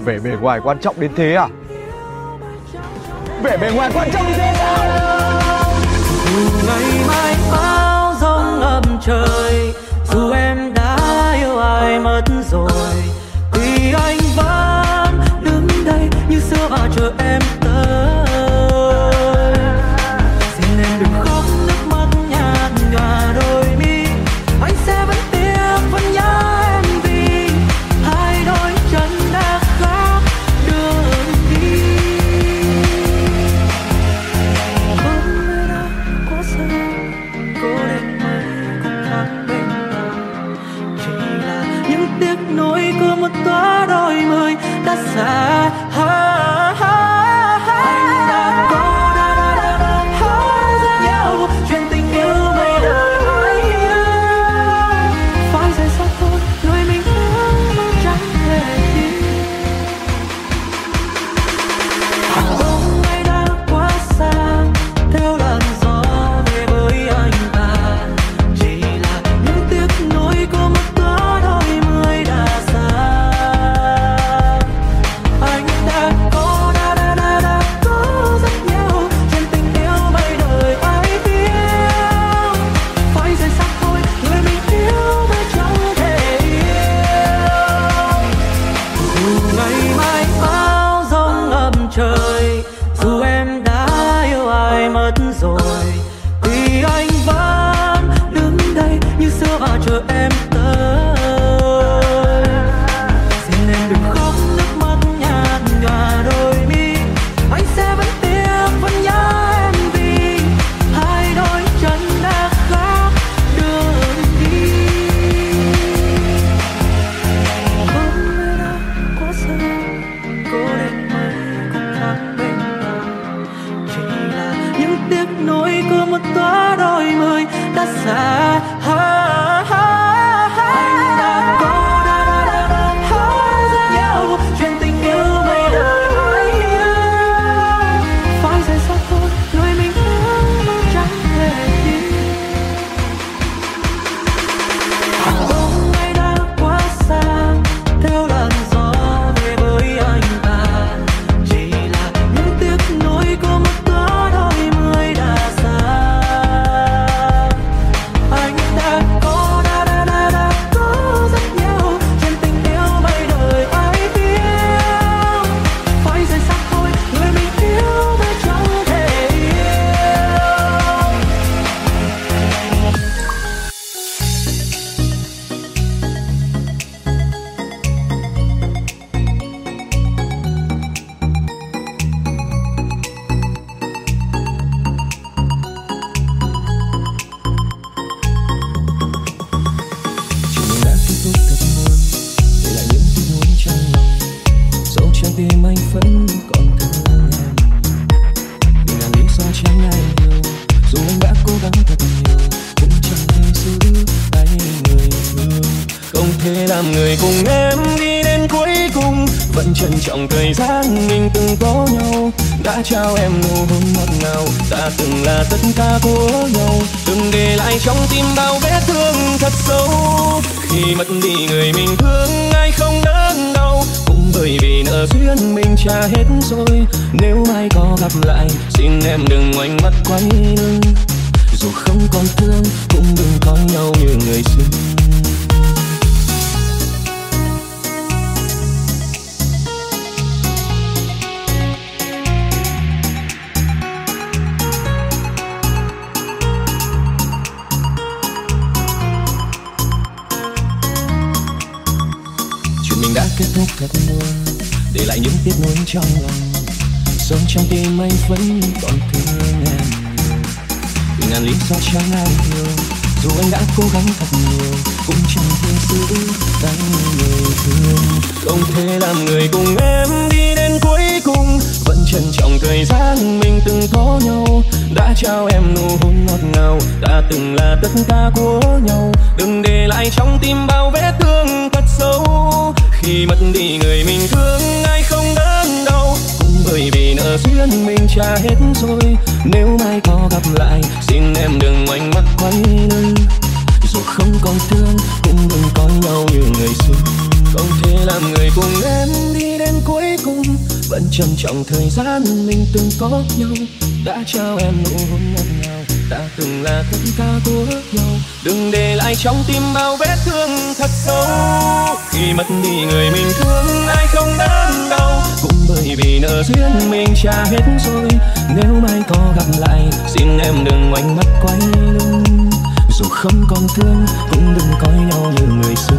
Vẻ bề ngoài quan trọng đến thế à? Vẻ bề ngoài quan trọng đến thế sao? Dù ngày mai bão giông ngập trời, dù em đã yêu ai mất rồi, thì anh vẫn đứng đây như xưa và chờ em tới. Xin em đừng khóc nước mắt nhạt nhòa đôi mi, anh sẽ vẫn tiếc vẫn nhớ em vì hai đôi chân đã khác đường đi. Hôm nay đã quá xa, cố định mới cùng tháng bên nhau, chỉ là những tiếc nuối của một tóa đôi mươi đã xa. Anh đã có rất nhiều chuyện tình yêu mấy đời ai hiểu, phải rời xa thôi người mình yêu mà chẳng thể đi. Hôm nay đã quá xa, theo làn gió về với anh ta, chỉ là những tiếc nuối của một tóa đôi mươi đã xa. Anh đã có rất nhiều chuyện tình yêu mấy đời ai biết, phải rời xa thôi người mình yêu mà chẳng thể yêu. Dù ngày mai bão giông ngập trời, dù em đã yêu ai mất rồi, thì anh vẫn đứng đây như xưa và chờ em tới. Xin em đừng khóc nước mắt nhạt nhòa đôi mi, anh sẽ vẫn tiếc vẫn nhớ em vì hai đôi chân đã khác đường đi. Hôm nay đã quá xa, cố định mới cùng tháng bên nhau, chỉ là những tiếc nuối của một tóa đôi mươi đã xa. Anh đã có rất nhiều chuyện tình yêu mấy đời ai hiểu, phải rời xa thôi người mình yêu mà chẳng thể đi. Hôm nay đã quá xa, theo làn gió về với anh ta, chỉ là những tiếc nuối của một tóa đôi mươi đã xa. Anh đã có rất nhiều chuyện tình yêu mấy đời ai biết, phải rời xa thôi người mình yêu mà chẳng thể yêu. Chuyện mình đã kết thúc thật buồn, để lại những tiếc nuối trong lòng, dẫu trái tim anh vẫn còn thương em. Vì ngàn lý do tránh ai yêu, dù anh đã cố gắng thật nhiều, cũng chẳng thể giữ tay người thương. Không thể làm người cùng em đi đến cuối cùng, vẫn trân trọng thời gian mình từng có nhau. Đã trao em nụ hôn ngọt ngào, ta từng là tất cả của nhau. Đừng để lại trong tim bao vết thương thật sâu, khi mất đi người mình thương ai không đớn đau. Cũng bởi vì nợ duyên mình trả hết rồi, nếu mai có gặp lại xin em đừng ngoảnh mắt quay lưng. Dù không còn thương cũng đừng coi nhau như người xưa. Chuyện mình đã kết thúc thật buồn, để lại những tiếc nuối trong lòng, sâu trong tim anh vẫn còn thương em. Vì ngàn lý do chẳng ai yêu, dù anh đã cố gắng thật nhiều, cũng chẳng thể giữ tay người thương. Không thể làm người cùng em đi đến cuối cùng, vẫn trân trọng thời gian mình từng có nhau. Đã trao em nụ hôn ngọt ngào, đã từng là tất cả của nhau. Đừng để lại trong tim bao vết thương thật sâu, khi mất đi người mình thương ai không đớn đau. Cũng bởi vì nợ duyên mình trả hết rồi, nếu mai có gặp lại xin em đừng ngoảnh mắt quay lưng. Dù không còn thương cũng đừng coi nhau như người xưa. Không thể làm người cùng em đi đến cuối cuối cùng vẫn trân trọng thời gian mình từng có nhau. Đã trao em nụ hôn ngọt ngào, đã từng là tất cả của nhau. Đừng để lại trong tim bao vết thương thật sâu. Khi mất đi người mình thương ai không đớn đau, cũng bởi vì nợ duyên mình trả hết rồi. Nếu mai có gặp lại xin em đừng ngoảnh mắt quay lưng. Dù không còn thương cũng đừng coi nhau như người xưa.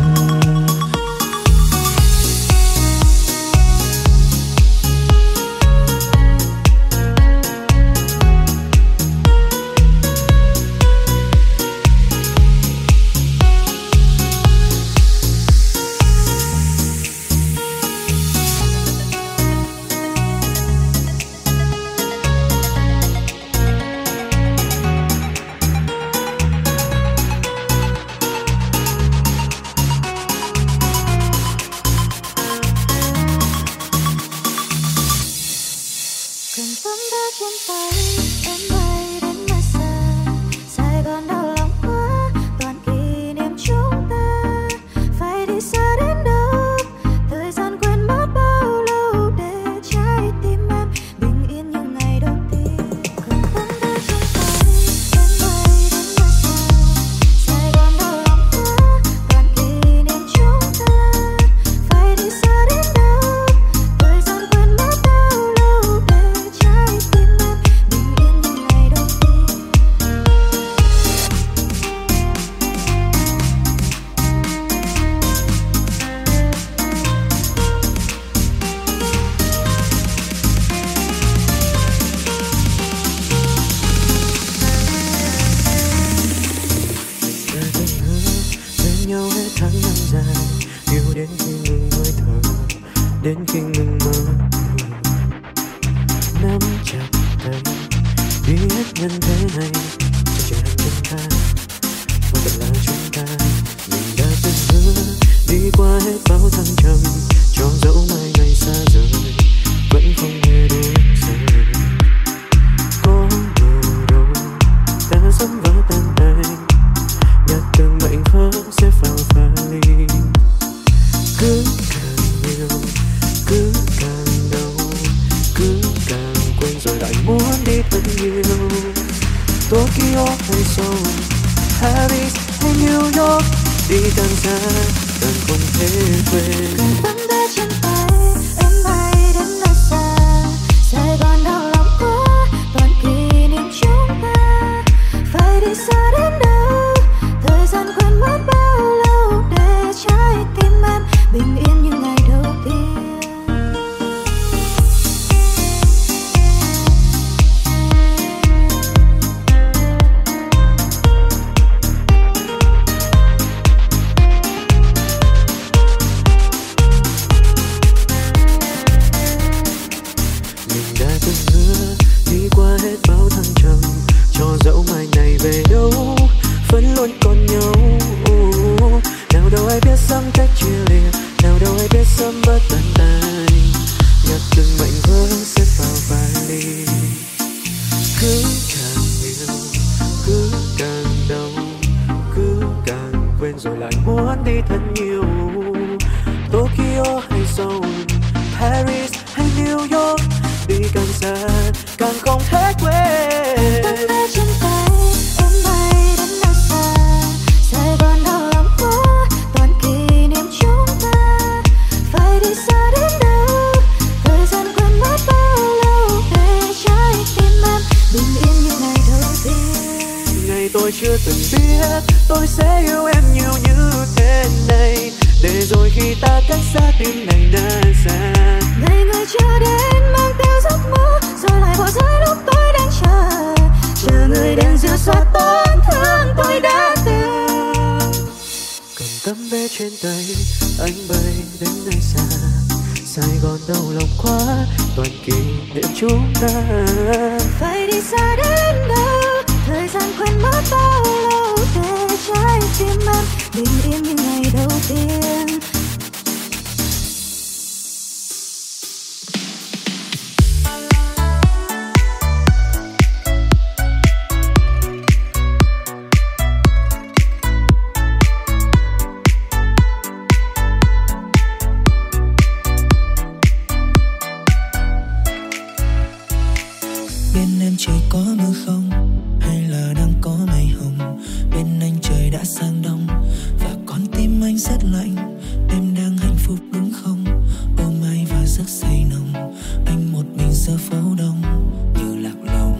giờ phố đông như lạc lòng.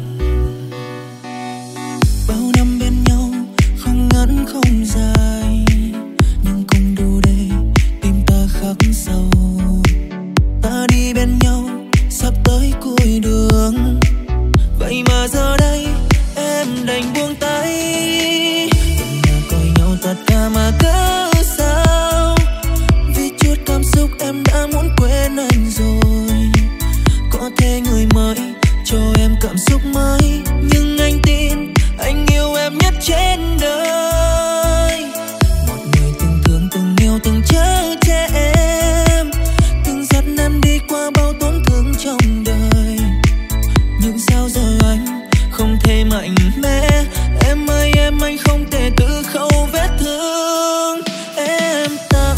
Bao năm bên nhau không ngắn không dài, nhưng cũng đủ để tim ta khắc sâu. Ta đi bên nhau sắp tới cuối đường, vậy mà giờ đây em đành buông tay. Từng là coi nhau tất cả mà cớ sao, vì chút cảm xúc em đã muốn quên anh rồi. Có thể người mới cho em cảm xúc mới, nhưng anh tin anh yêu em nhất trên đời. Một người từng thương từng yêu từng chở che em, từng dắt em đi qua bao tổn thương trong đời. Nhưng sao giờ anh không thể mạnh mẽ, em ơi em anh không thể tự khâu vết thương em tặng.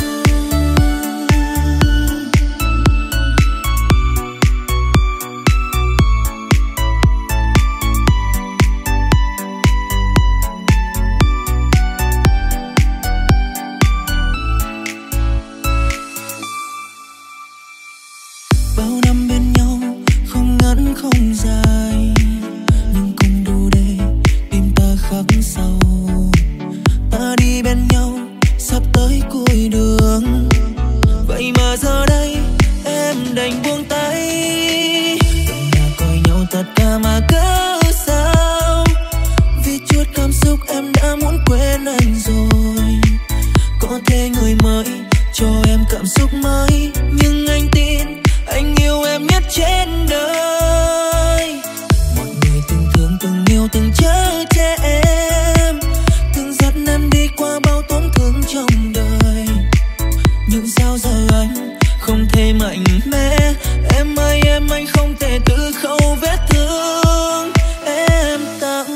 Bao năm bên nhau không ngắn không dài, nhưng cũng đủ để tim ta khắc sâu. Ta đi bên nhau sắp tới cuối đường, vậy mà giờ đây em đành buông tay. Từng là coi nhau tất cả mà cớ sao, vì chút cảm xúc em đã muốn quên anh rồi. Có thể người mới cho em cảm xúc mới, nhưng anh tin anh yêu em nhất trên đời. Một người từng thương từng yêu từng chở che em, từng dắt em đi qua bao tổn thương trong đời. Nhưng sao giờ anh không thể mạnh mẽ, em ơi em anh không thể tự khâu vết thương em tặng.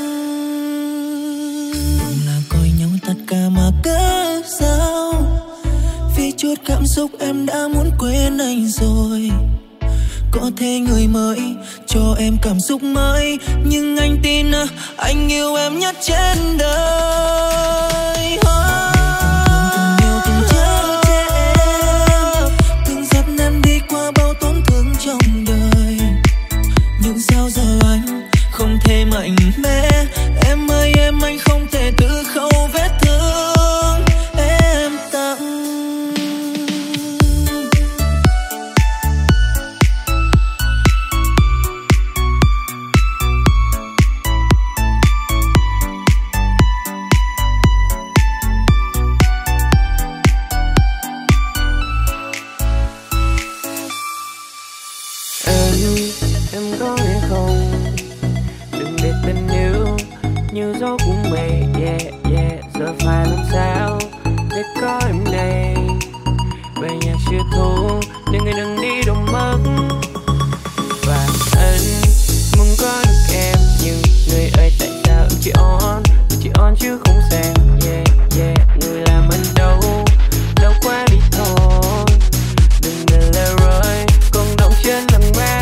Từng là coi nhau tất cả mà cớ sao, vì chút cảm xúc em đã muốn quên anh rồi. Có thể người mới cho em cảm xúc mới, nhưng anh tin anh yêu em nhất trên đời. Từng yêu từng chở che em, từng dắt em đi qua bao tổn thương trong đời. Nhưng sao giờ anh không thể mạnh mẽ, em ơi em anh không thể tự khâu vết thương em tặng. Em có nghe không, đừng để tình yêu như gió cuốn mây, yeah, yeah. Giờ phải làm sao để có em này, về nhà chưa thu nhưng người đừng đi đâu mất. Và anh muốn có được em, nhưng người ơi tại sao chỉ on chứ không xem, yeah, yeah. Người làm anh đâu quá đi thôi, đừng để lời rơi còn động trên lần ba.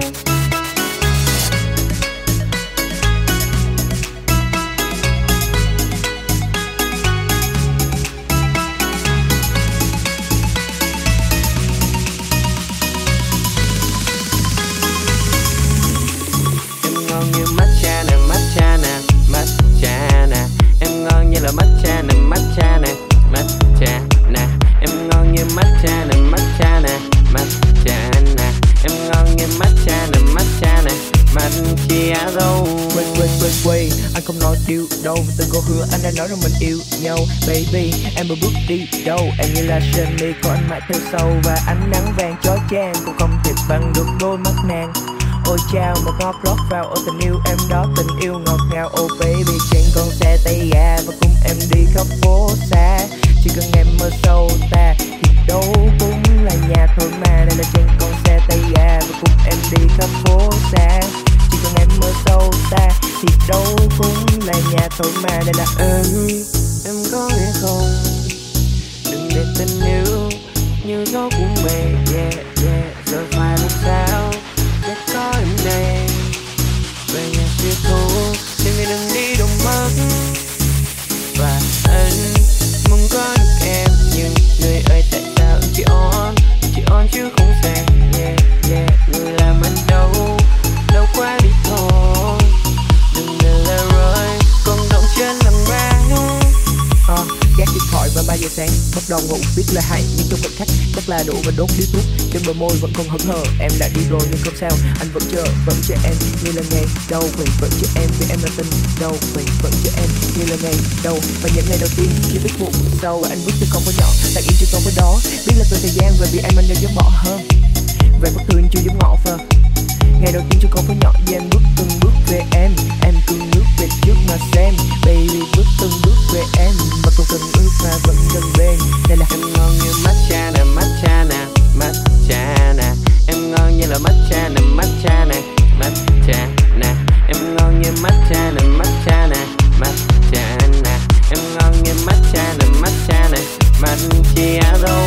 Em ngon như matcha nè, matcha nè, matcha nè. Em ngon như matcha nè, matcha nè, matcha nè. Em ngon như matcha nè, matcha nè, macchiato. Wait, anh không nói điều đâu, từng câu hứa anh đã nói rằng mình yêu nhau. Baby, em vừa bước đi đâu, em như là Sunny có anh mãi theo sau. Và ánh nắng vàng chói chang cũng không thể bằng được đôi mắt nàng. Ôi chao một ngọt lót vào, ôi tình yêu em đó, tình yêu ngọt ngào. Oh baby, trên con xe tay ga và cùng em đi khắp phố xa. Chỉ cần em mơ sâu ta thì đâu cũng là nhà thôi mà. Đây là trên con xe tay ga và cùng em đi khắp phố xa. Chỉ cần em mơ sâu ta thì đâu cũng là nhà thôi mà. Đây là em có nghe không, đừng để tình yêu như gió cuốn mây, yeah, yeah. Giờ phải làm sao để có em này, về nhà chưa thu nhưng người đừng đi đâu mất. Và anh muốn có được em, nhưng người ơi tại sao chỉ on chứ không xem, yeah, yeah. Người làm anh đâu 3 giờ sáng bắt đầu ngủ biết là hay nhưng trong khoảnh khắc chắc là đủ và đốt điếu thuốc trên bờ môi vẫn còn hững hờ. Em đã đi rồi nhưng không sao, anh vẫn chờ em như là ngày đầu vậy, vẫn chờ em vì em là tình đầu vậy, vẫn chờ em như là ngày đầu. Và những ngày đầu tiên chỉ biết buồn sâu, anh bước từ không có nhỏ lặng im trên con với đó, biết là từ thời gian về vì em anh đã dám bỏ hơn về bất thường chưa giống ngọ phờ. Ngày đầu tiên cho con với nhỏ vì anh bước từng bước về em cứ nước về trước mà xem baby, bước từng bước về em mà không cần ước mà vẫn gần bên. Đây là Em ngon như matcha nè, matcha nè, matcha nè. Em ngon như là matcha nè, matcha nè, matcha nè. Em ngon như matcha nè, matcha nè, matcha nè. Em ngon như matcha nè, matcha nè, macchiato.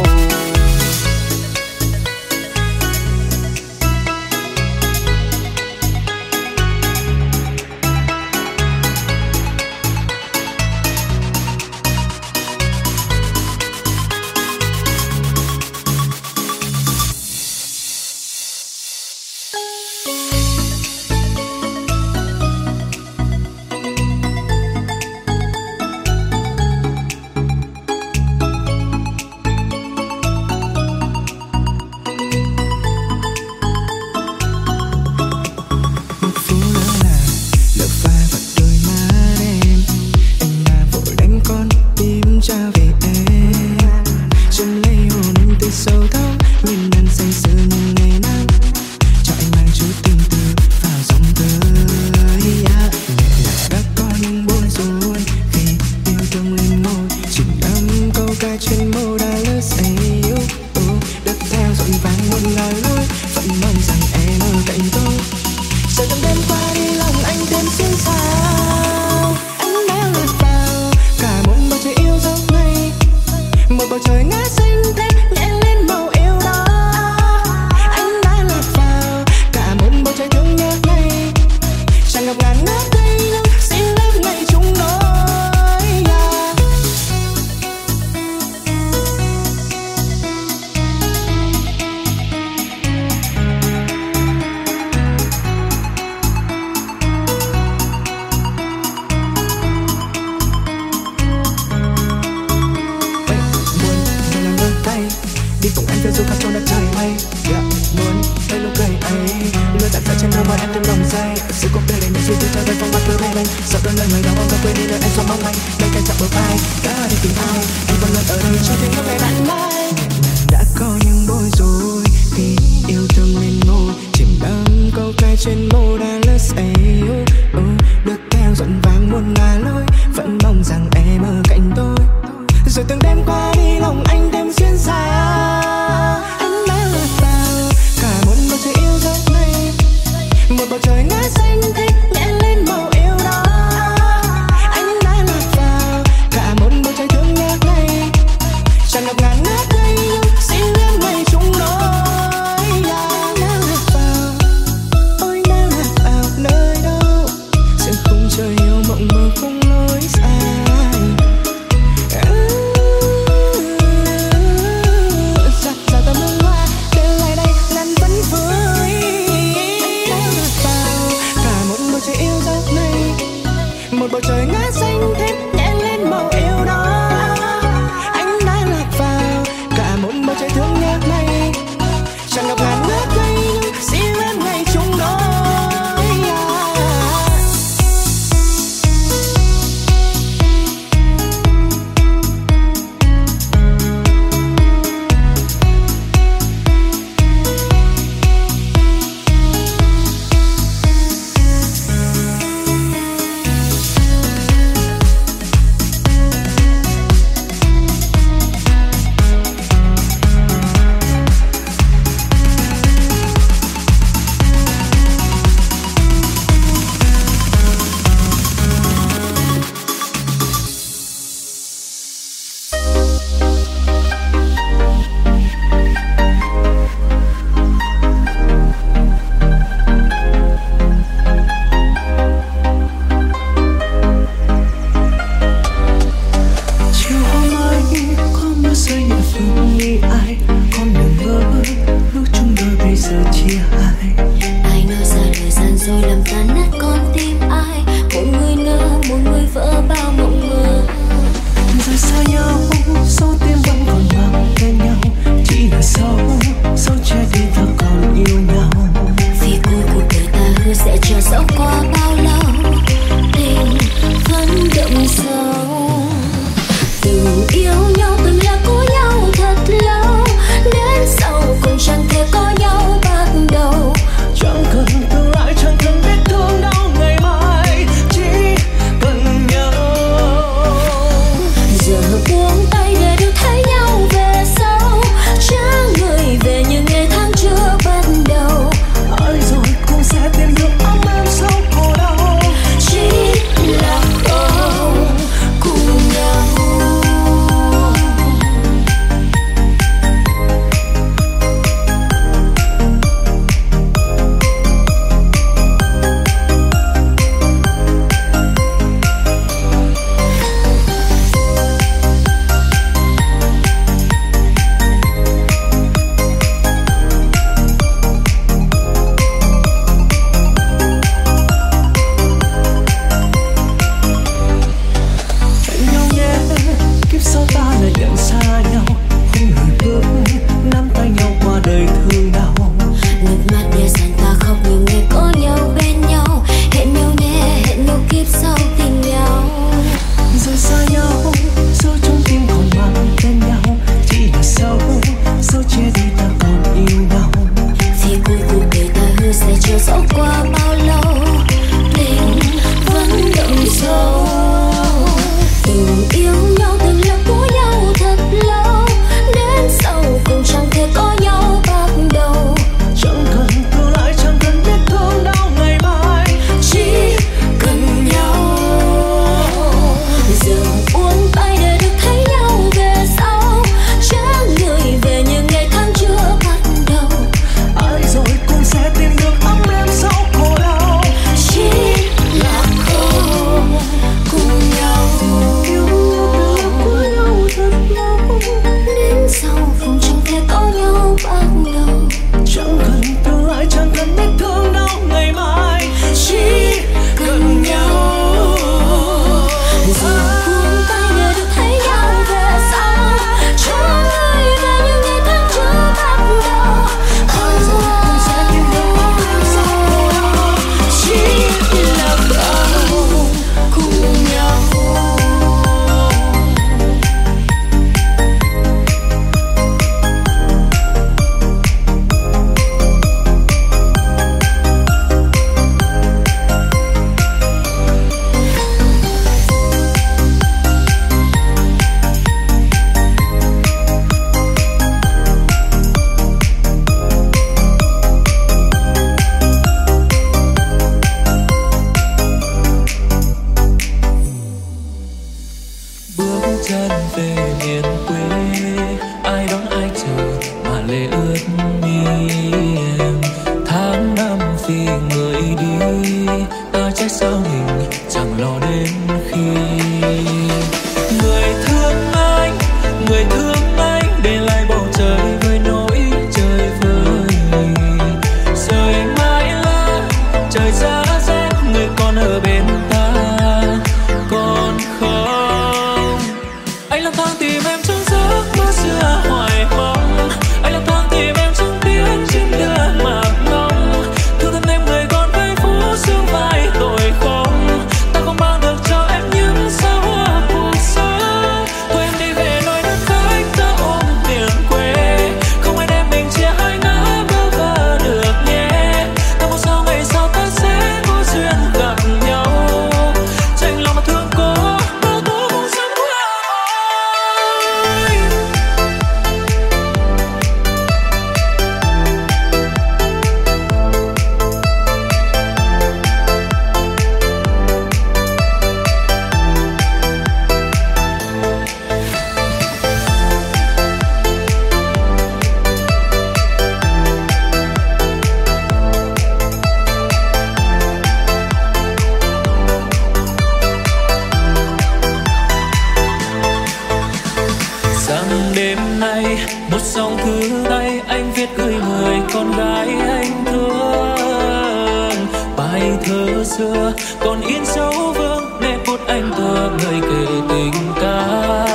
xưa còn in dấu vương nét bút anh thơ người kể tình ca.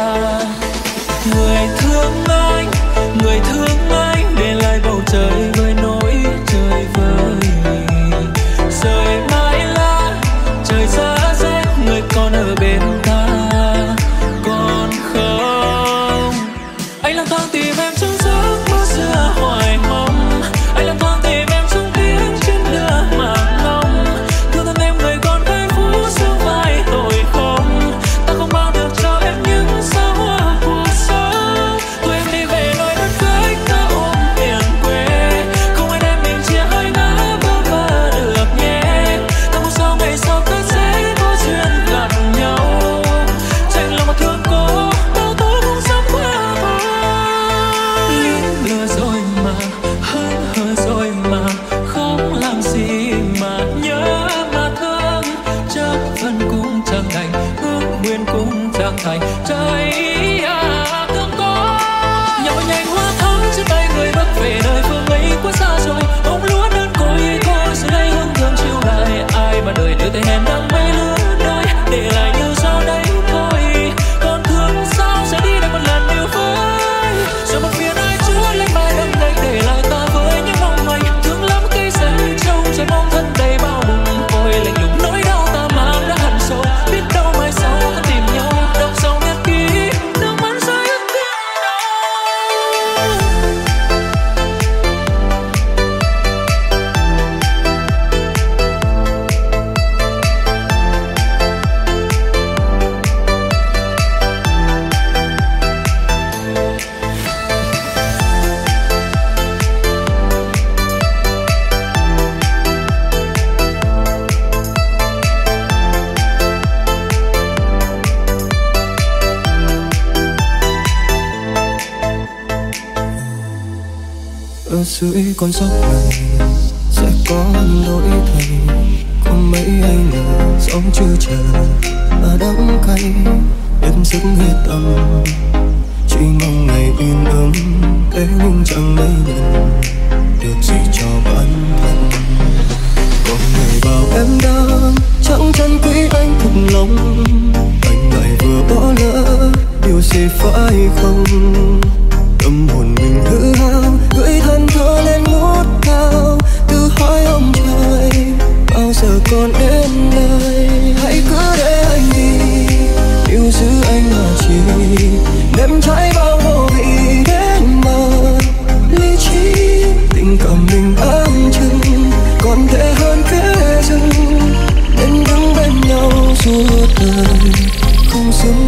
Người thương anh để lại bầu trời với nỗi trời vơi. Rời mãi lá trời giá rét người còn ở bên ta còn không. Anh lang thang tìm em trong giấc mơ xưa hoài mong. Anh lang thang tìm em trong tiếng chân đưa màng ngóng. Thương thân em người còn cái phút sương vai tội không. Ta không bao được cho em những sao hoa cuộc sống. Thôi em đi về nơi đất khách ta ôm biển quê. Không ai đem mình chia hai ngã bơ vơ được nhé. Ta mong sao ngày sau ta sẽ có duyên gặp nhau. Chẳng lòng mà thương cô bao tối cũng sắp qua thôi. Lừa rồi mà hứa rồi mà không làm gì mà nhớ mà thương. Chắc vẫn cũng chẳng đành ước nguyện cũng chẳng thành trái thương có. Nhà mình nhanh hoa thắm trên tay người bước về nơi phương ấy quá xa rồi. Ông lúa đơn côi thôi giờ đây hương thơm chiều lại. Ai mà đời đưa tay hẹn đang mấy lứa đôi để lại như sau đấy thôi. Còn thương sao sẽ đi đây một lần yêu với. Rồi một phiền ai chúa lấy mai đâm đây để lại ta với những mong manh. Thương lắm cây rễ trông trái mong thân đầy bao bụng. Ôi lạnh lùng nỗi đau ta mang đã hằn sâu. Biết đâu mai sau ta tìm nhau đọc sau nhật ký nước mắt rơi ướt tiếng đau. Ở dưới con dốc này sẽ có những đổi thay. Có mấy anh ngờ sống chưa chờ mà đắng cay đến sức hết tâm. Chỉ mong ngày yên ấm thế nhưng chẳng mấy lần được gì cho bản thân. Có người bảo em đang chẳng chân quý anh thật lòng. Anh lại vừa bỏ lỡ điều gì phải không. Tâm hồn mình hư hao gửi thân thơ lên ngút cao. Tự hỏi ông trời bao giờ còn đến nơi. Hãy cứ để anh đi yêu giữ anh mà chỉ đêm trái bao vô vị đến mờ. Lý trí tình cảm mình ấm chừng còn tệ hơn kẻ rừng. Nên đứng bên nhau suốt đời không dừng.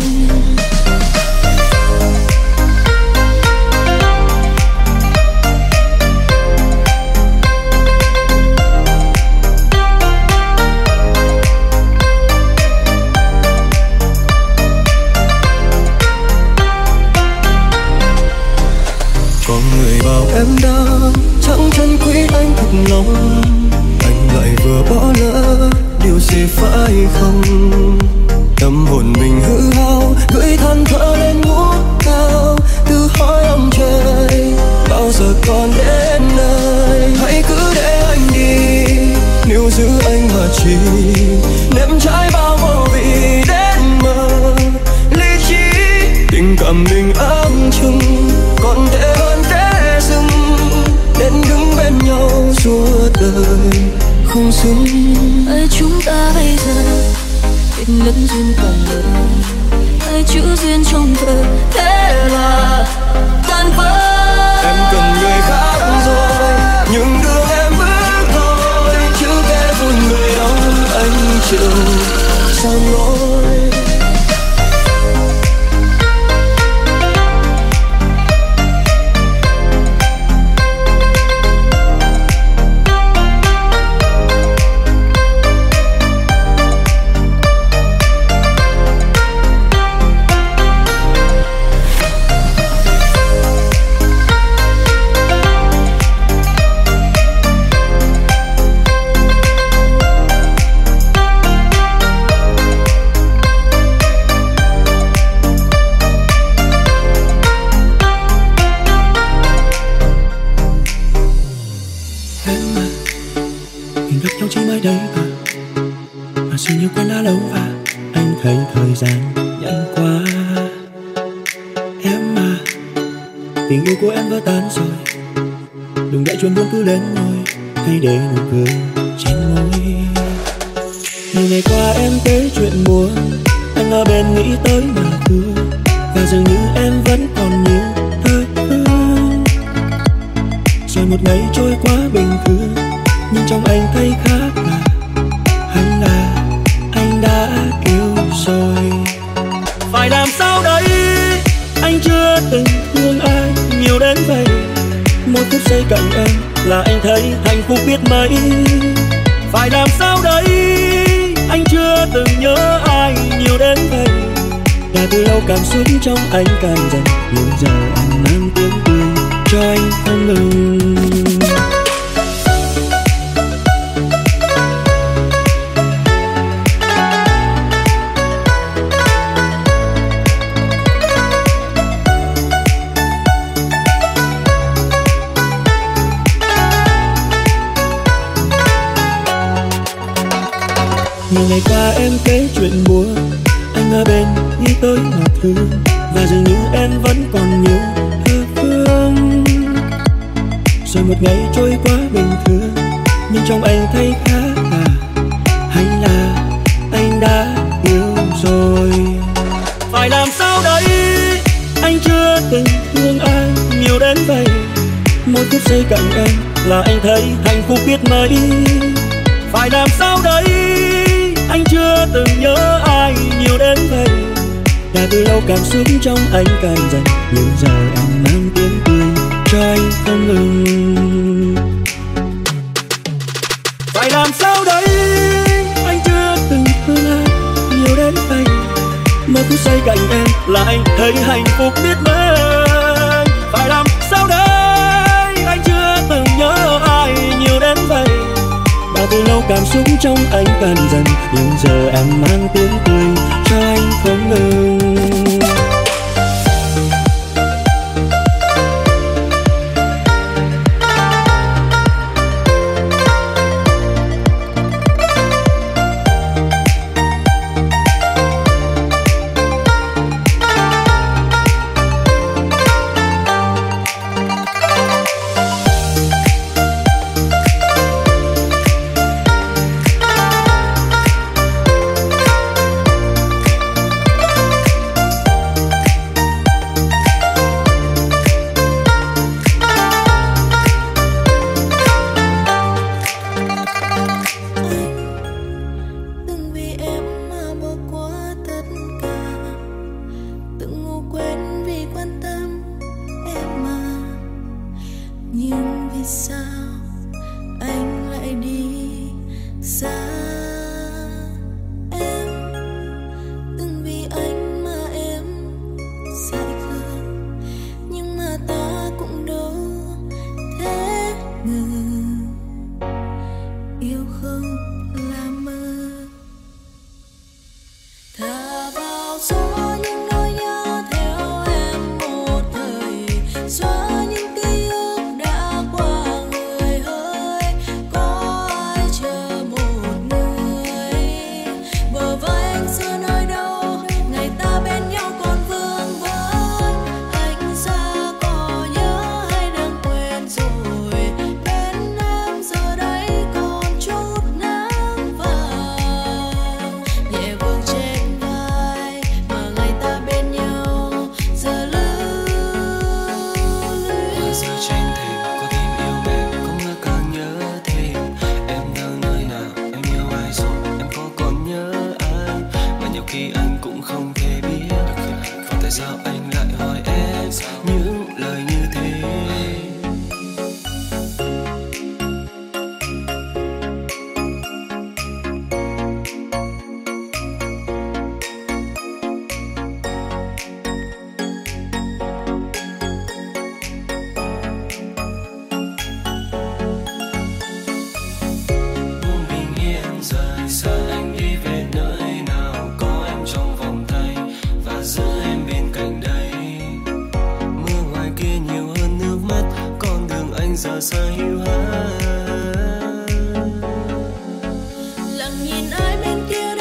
Em đang chẳng chân quý anh thật lòng. Anh lại vừa bỏ lỡ điều gì phải không. Tâm hồn mình hư hao gửi than thở lên ngút cao. Tự hỏi ông trời bao giờ còn đến nơi. Hãy cứ để anh đi níu giữ anh mà chỉ ném trái bao vô vị đến mờ. Lý trí tình cảm mình ấm chừng còn tệ hơn kẻ rừng. Nên đứng bên nhau suốt đời không dừng. Ơi chúng ta bây giờ biết lẫn duyên còn lời. Ơi chữ duyên trong thơ thế là tan vỡ. Em cần người khác rồi nhưng đường em bước thôi. Chứ kẻ vui người đâu anh chịu sao nỗi. Mình gặp nhau chỉ mới đây mà suy như con đã lâu và anh thấy thời gian nhanh quá. Em à, tình yêu của em vỡ tan rồi, đừng để chuyện buồn cứ lên ngôi, hãy để nụ cười trên môi. Nhiều ngày qua em kể chuyện buồn, anh ở bên nghĩ tới mà thương, và dường như em vẫn còn nhiều thơ thương. Rồi một ngày trôi qua bình thường, nhưng trong anh thấy khác lạ, hay là anh đã yêu rồi? Phải làm sao đấy, anh chưa từng thương ai nhiều đến vậy. Mỗi phút giây cạnh em là anh thấy hạnh phúc biết mấy. Phải làm sao đấy, anh chưa từng nhớ ai nhiều đến vậy. Đã từ lâu cảm xúc trong anh càng dần, nhưng giờ anh mang tiếng cười cho anh không ngừng. Nhiều ngày qua em kể chuyện buồn, anh ở bên nghĩ tới mà thương, và dường như em vẫn còn nhiều thơ phương. Rồi một ngày trôi qua bình thường, nhưng trong anh thấy khác lạ, hay là anh đã yêu rồi? Phải làm sao đấy, anh chưa từng thương ai nhiều đến vậy. Mỗi phút giây cạnh em là anh thấy hạnh phúc biết mấy. Phải làm sao đấy, anh chưa từng nhớ ai nhiều đến vậy. Đã từ lâu cảm xúc trong anh càng dần, nhưng giờ anh mang tiếng cười cho anh không ngừng. Phải làm sao đấy, anh chưa từng thương ai nhiều đến vậy. Mỗi phút giây cạnh em là anh thấy hạnh phúc biết mấy. Phải làm sao đấy, anh chưa từng nhớ ai nhiều đến vậy. Đã từ lâu cảm xúc trong anh càng dần, nhưng giờ em mang tiếng cười cho anh không ngừng. giờ xa hiu hắt. Lặng nhìn ai bên kia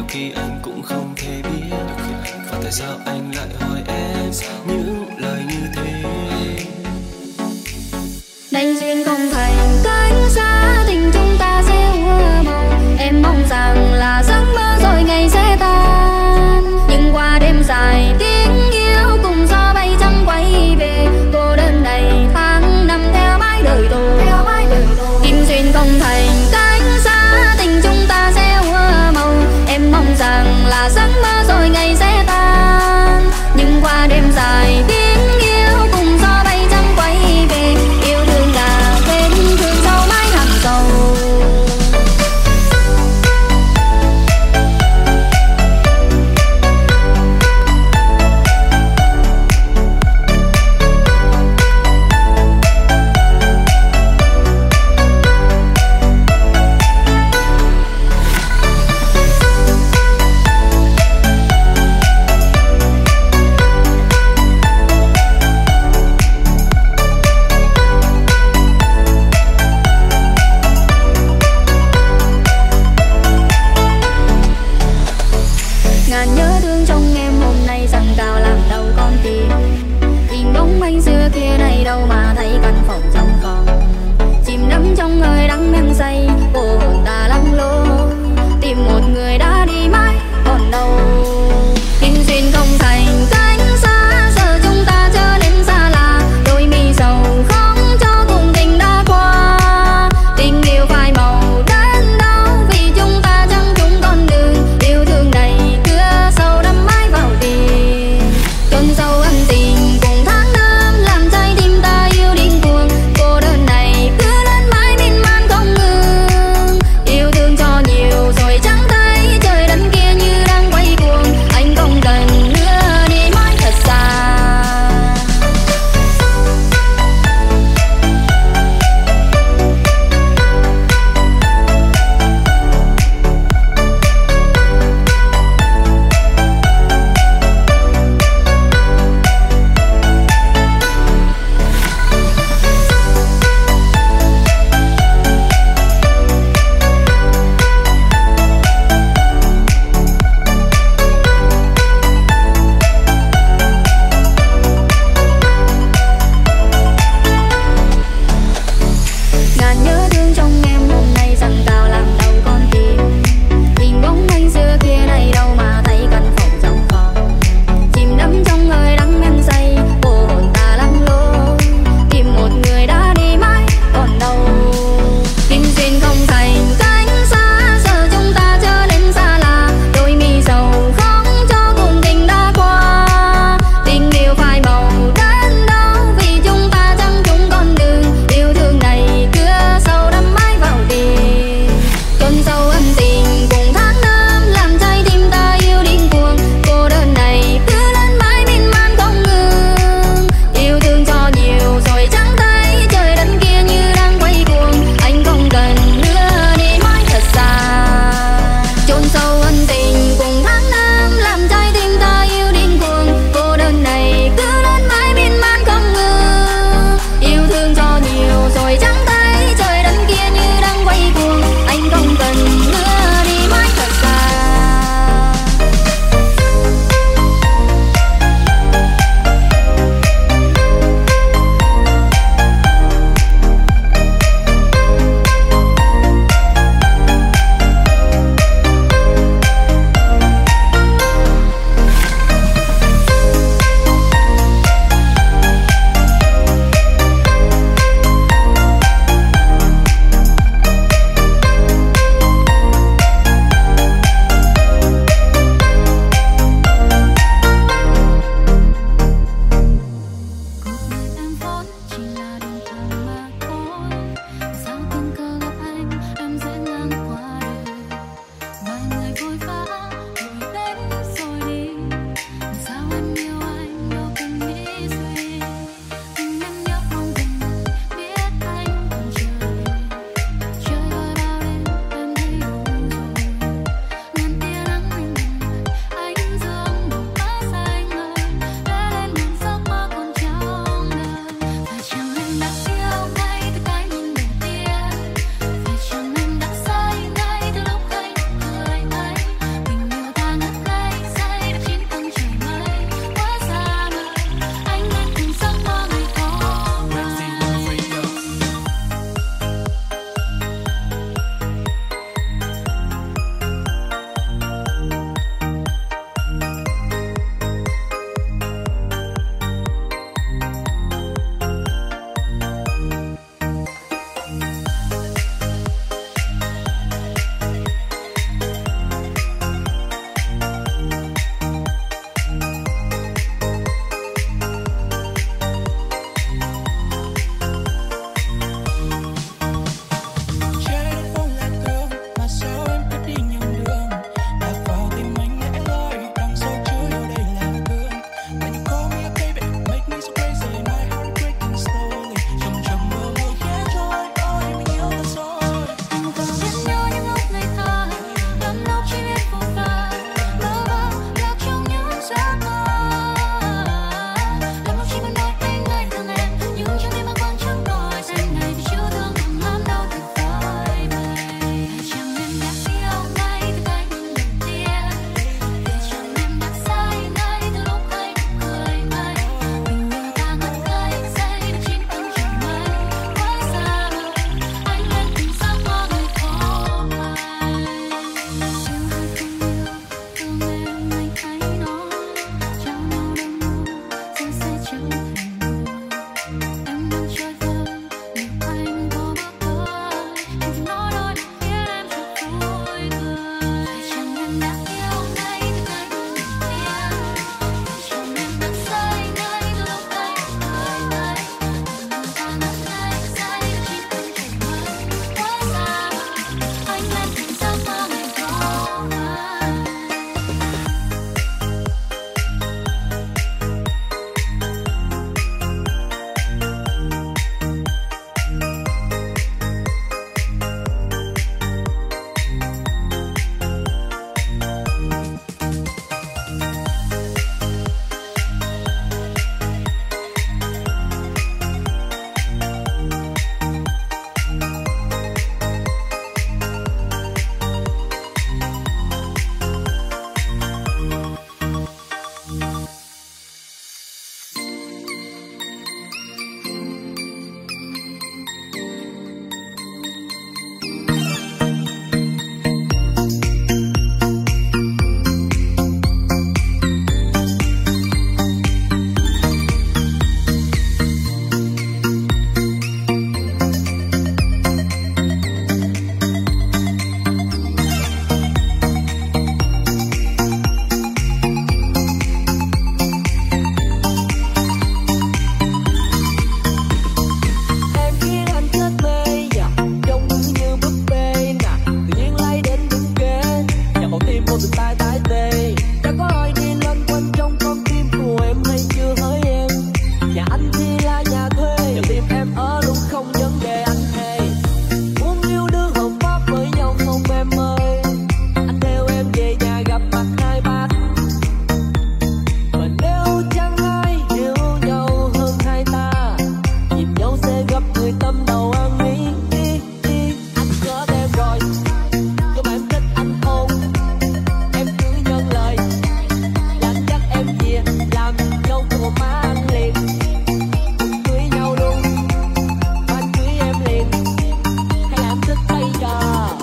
nhiều khi anh cũng không thể biết. Và tại sao anh lại hỏi em những lời như thế? Nên duyên không thành cánh xa, tình chúng ta sẽ hoa màu. Em mong rằng là giấc mơ rồi ngày sẽ tan. Nhưng qua đêm dài tiếng yêu cùng gió bay trắng quay về. Cô đơn này tháng năm theo mãi đời tôi. Kim duyên không thành cánh xa, tình chúng ta sẽ hoa màu. Em mong rằng là giấc mơ rồi ngày sẽ tan. Nhưng qua đêm dài vô tình tai tái tê. Đã có ai đi loanh quanh trong con tim của em hay chưa hỡi em? Nhà anh thì là nhà thuê, nhưng tim em ở luôn không vấn đề anh thề. Muốn yêu đương hợp pháp với nhau không em ơi? Anh theo em về nhà gặp mặt hai bác. Và nếu chẳng ai hiểu nhau hơn hai ta, nhìn nhau sẽ gặp người tâm đầu ăn nghĩ. Anh có em rồi, có mà em thích anh hôn. Em cứ nhận lời, làm chắc em về làm dâu của má anh liền. Cưới nhau luôn, anh cưới em liền, hay là em thích bây giờ?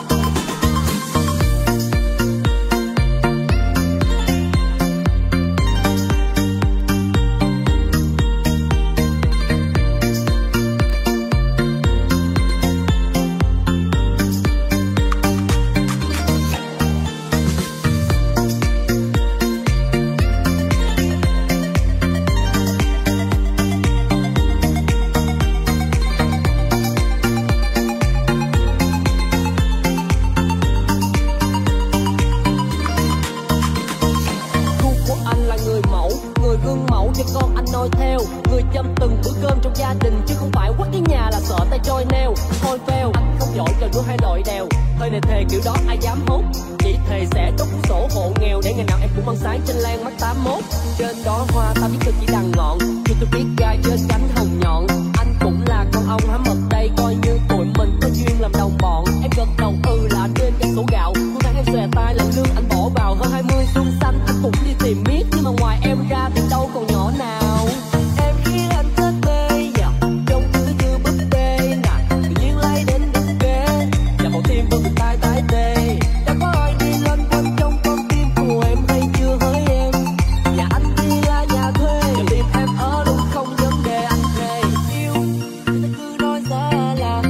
Gu của anh là người mẫu, người gương mẫu cho con anh noi theo. Người chăm từng bữa cơm trong gia đình, chứ không phải quất cái nhà là sợ tay trôi neo. Thôi phèo, anh không giỏi trò đua hay lội đèo, hơi này thề kiểu đó ai dám hốt. Chỉ thề sẽ đốt cuốn sổ hộ nghèo, để ngày nào em cũng ăn sáng trên lan mắt 81. Trên đó hoa ta biết cực chỉ đằng ngọn, chưa tôi biết gai trên cánh hồng nhọn. Anh cũng là con ong hám mật đây, coi như tụi mình có duyên làm đồng bọn. Em gật đầu là anh trên cái sổ gạo, cuối tháng em xòe tay là lương anh bỏ vào. Hơn 20 xuân xanh anh cũng đi tìm miết, nhưng mà ngoài em ra thì đâu còn nhỏ nào. Em khiến anh thích bê giờ, trông cứ như búp bê nè, tự nhiên lay đến đứt ghế, và một tim vẫn tai tái tê. Đã có ai đi loanh quanh trong con tim của em hay chưa hỡi em? Nhà anh thì là nhà thuê, nhưng tim em ở luôn không vấn đề anh thề. Yêu người ta cứ nói ra là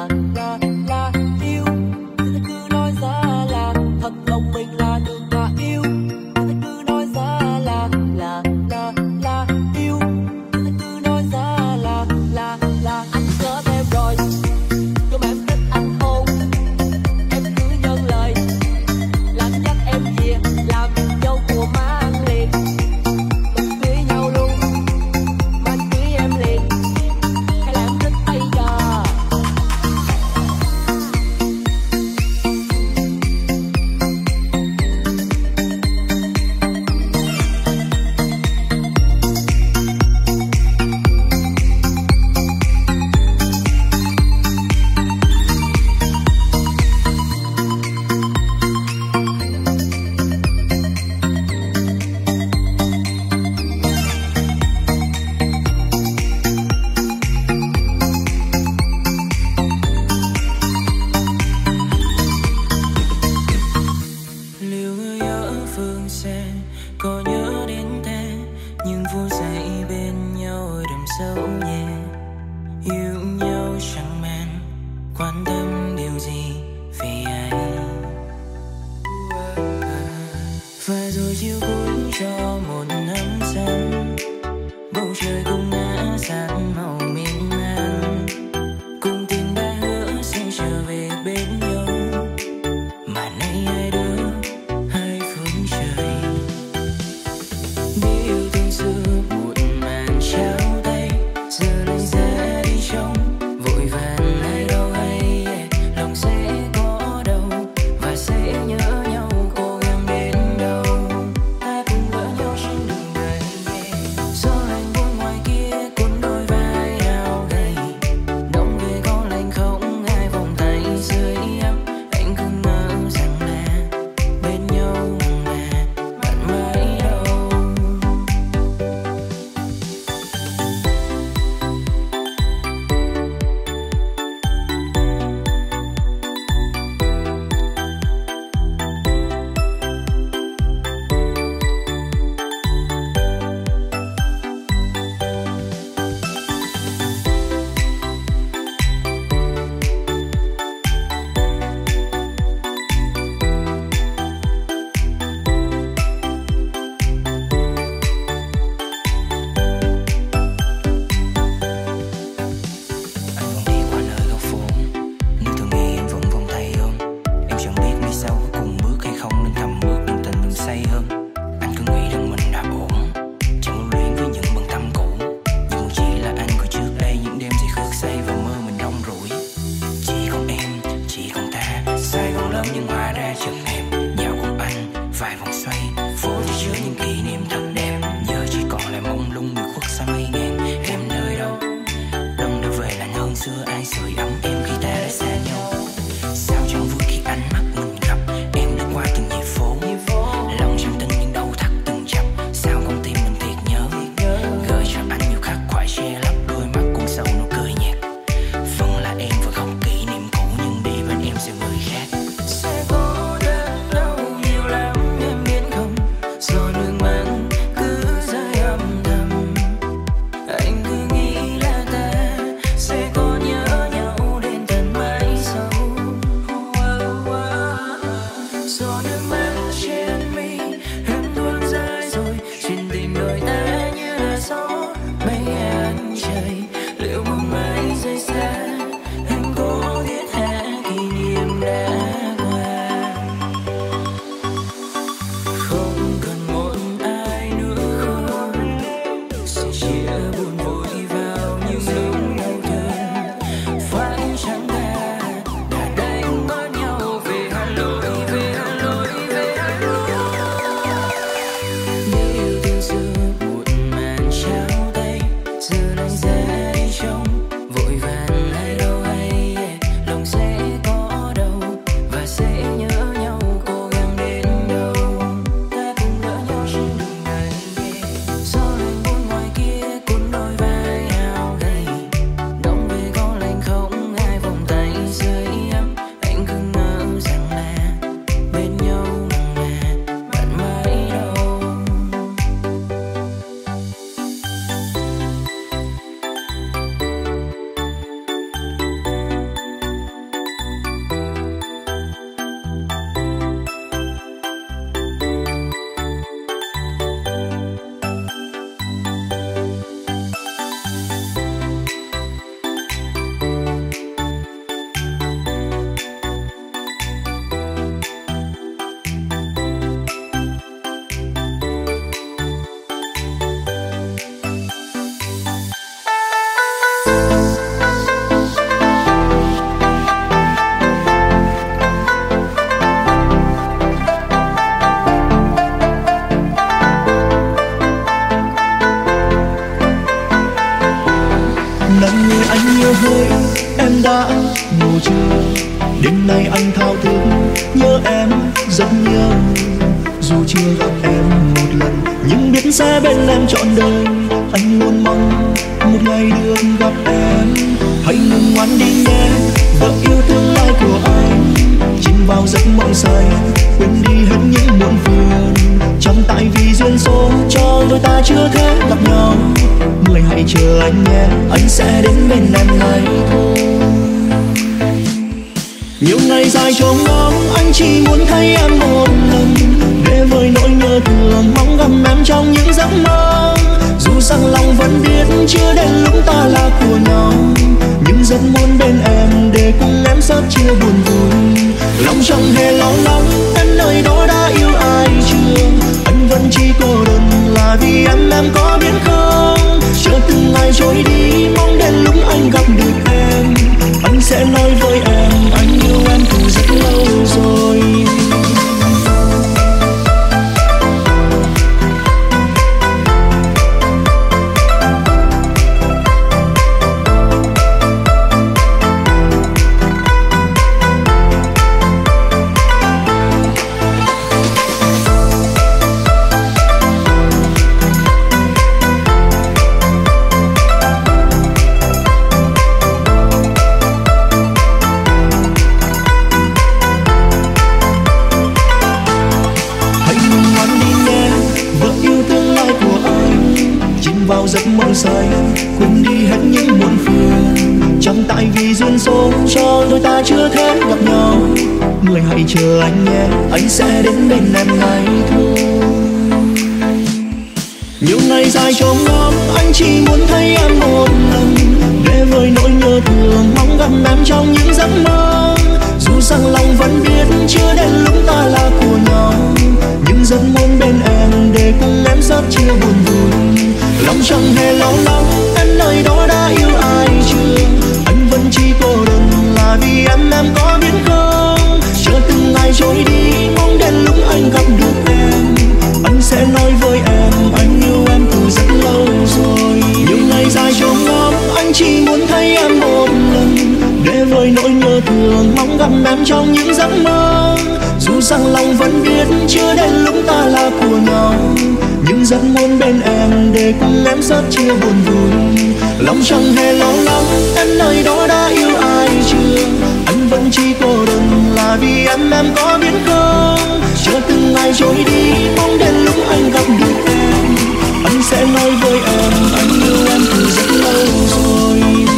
yêu, người ta cứ nói ra là thật lòng mình là được mà yêu. Người ta cứ nói ra là yêu, người ta cứ nói ra là anh có em rồi, có mà em thích anh hôn. Em cứ nhận lời, làm chắc em về làm dâu của má anh liền. Mình cưới nhau luôn, mà anh cưới em liền, hay là em thích bây giờ? Liệu người ở phương xa có nhớ đến ta, nhưng vô dạy bên nhau ở đầm sâu nhẹ. Yêu nhau chẳng màng quan tâm điều gì về ai. Và rồi chiều cuối cho một nắng xanh, bầu trời cũng ngã sang màu miên man. Cùng tin đã hứa sẽ trở về bên nhau, mà nay hai đứa hai phương trời. Biết yêu thương xưa một màn trao tay, giờ lại ra đi trong vội vàng ai đâu hay. Lòng sẽ có đâu và sẽ nhớ nhau, cố gắng đến đâu ta cùng gỡ nhau trên đường đời. Gió lạnh buốt ngoài kia vòng xoay. Phố thì chứa những kỷ niệm thật đẹp, giờ chỉ còn lại mông lung người khuất xa mây ngàn. Em nơi đâu? Đông đưa về lạnh hơn xưa, ai sưởi ấm em khi ta đã xa nhau. Sao chẳng vui khi ánh mắt mình gặp em đi qua từng nhịp phố. Lòng trong tình nhưng đau thắt từng chập, sao con tim mình thiệt nhớ. Gửi cho anh nhiều khắc khoải che lấp đôi mắt cuốn sâu nụ cười nhạt. Phần là em vừa khóc kỷ niệm cũ, nhưng đi bên em sẽ người khác. Sẽ có đến đâu nhiều lắm em biết không, gió nước mắt cứ rơi âm thầm. Anh cứ nghĩ là ta sẽ có nhớ nhau đến tận mãi sau. Gió nước mắt trên mi em tuôn rơi rồi, chuyện tình đôi ta như là gió mây ăn trời. Liệu một mai rời xa anh có thiết tha kỷ niệm đã qua. Không cần một ai nữa không, sẽ chia buồn vui vào những lúc đau thương. Phải chăng ta đã đánh mất nhau về Hà Nội, về Hà Nội, về Hà Nội. Nếu yêu thương xưa một màn trao tay, giờ lạnh ra đi trong vội vàng hay đâu hay, lòng sẽ có đâu và sẽ nhớ nhau cố gắng đến đâu. Ta cùng đỡ nhau trên đường này, gió lạnh buốt ngoài kia cuốn đôi vai áo gầy. Đông về có lạnh không, hai vòng tay sưởi ấm. Anh cứ ngỡ rằng là bên nhau mà bạn mãi đâu. Nắng như anh yêu hơi, em đã ngủ chưa? Đêm nay anh thao thức nhớ em rất nhiều. Dù chưa gặp em một lần, nhưng biết sẽ bên em trọn đời. Anh luôn mong một ngày được gặp em. Hãy ngừng ngoan đi nhé, vợ yêu tương lai của anh. Chìm vào giấc mộng say, quên đi hết những muộn phiền. Chẳng tại vì duyên số cho đôi ta chưa thể gặp nhau. Người hãy chờ anh nhé, anh sẽ đến bên em ngay thôi. Nhiều ngày dài trông ngóng, anh chỉ muốn thấy em một lần. Để vơi nỗi nhớ thương, mong gặp em trong những giấc mơ. Dù rằng lòng vẫn biết chưa đến lúc ta là của nhau, nhưng rất muốn bên em để cùng em sớt chia buồn vui. Lòng chẳng hề lo lắng em nơi đó đã yêu ai chưa. Anh vẫn chỉ cô đơn là vì em có biết không. Chờ từng ngày trôi đi, mong đến lúc anh gặp được em. Anh sẽ nói với em anh yêu em từ rất lâu rồi. Giấc mộng say, quên đi hết những muộn phiền. Chẳng tại vì duyên số cho đôi ta chưa thể gặp nhau. Người hãy chờ anh nhé, anh sẽ đến bên em ngay thôi. Nhiều ngày dài trông ngóng, anh chỉ muốn thấy em một lần. Để vơi nỗi nhớ thương, mong gặp em trong những giấc mơ. Dù rằng lòng vẫn biết chưa đến lúc ta là của nhau, nhưng rất muốn bên em để cùng em sớt chia buồn vui. Lòng chẳng hề lo lắng em nơi đó đã yêu ai chưa. Anh vẫn chỉ cô đơn là vì em có biết không. Chờ từng ngày trôi đi, mong đến lúc anh gặp được em. trong những giấc mơ. Dù rằng lòng vẫn biết chưa đến lúc ta là của nhau, nhưng rất muốn bên em để cùng em rất chia buồn vui. Lòng chẳng hề lo lắng anh nơi đó đã yêu ai chưa, anh vẫn chỉ cô đơn là vì em có biết không? Chờ từng ngày trôi đi mong đến lúc anh gặp được em, anh sẽ nói với em anh yêu em từ rất lâu rồi.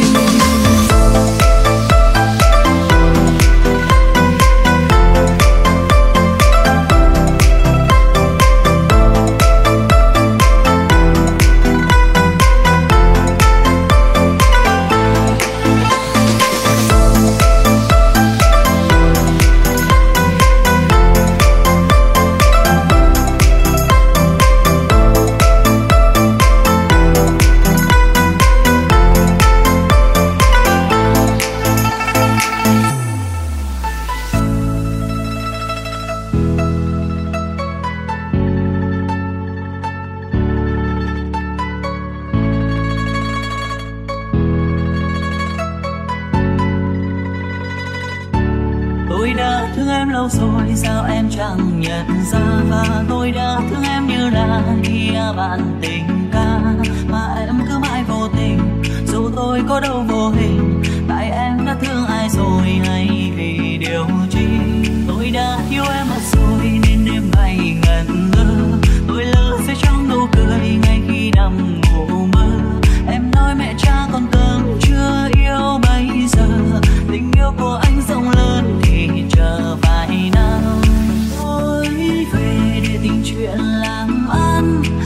Tôi đã thương em lâu rồi sao em chẳng nhận ra, và tôi đã thương em như là nghe bạn tình ca mà em cứ mãi vô tình. Dù tôi có đâu vô hình, tại em đã thương ai rồi hay vì điều chi? Tôi đã yêu em mất rồi nên đêm ngày ngẩn ngơ, tôi lơ sẽ trong nụ cười ngay khi nằm ngủ mơ. Em nói mẹ cha con cơm chưa yêu bây giờ, tình yêu của anh rộng lớn thì chờ vài năm. Tôi về để tìm chuyện làm ăn,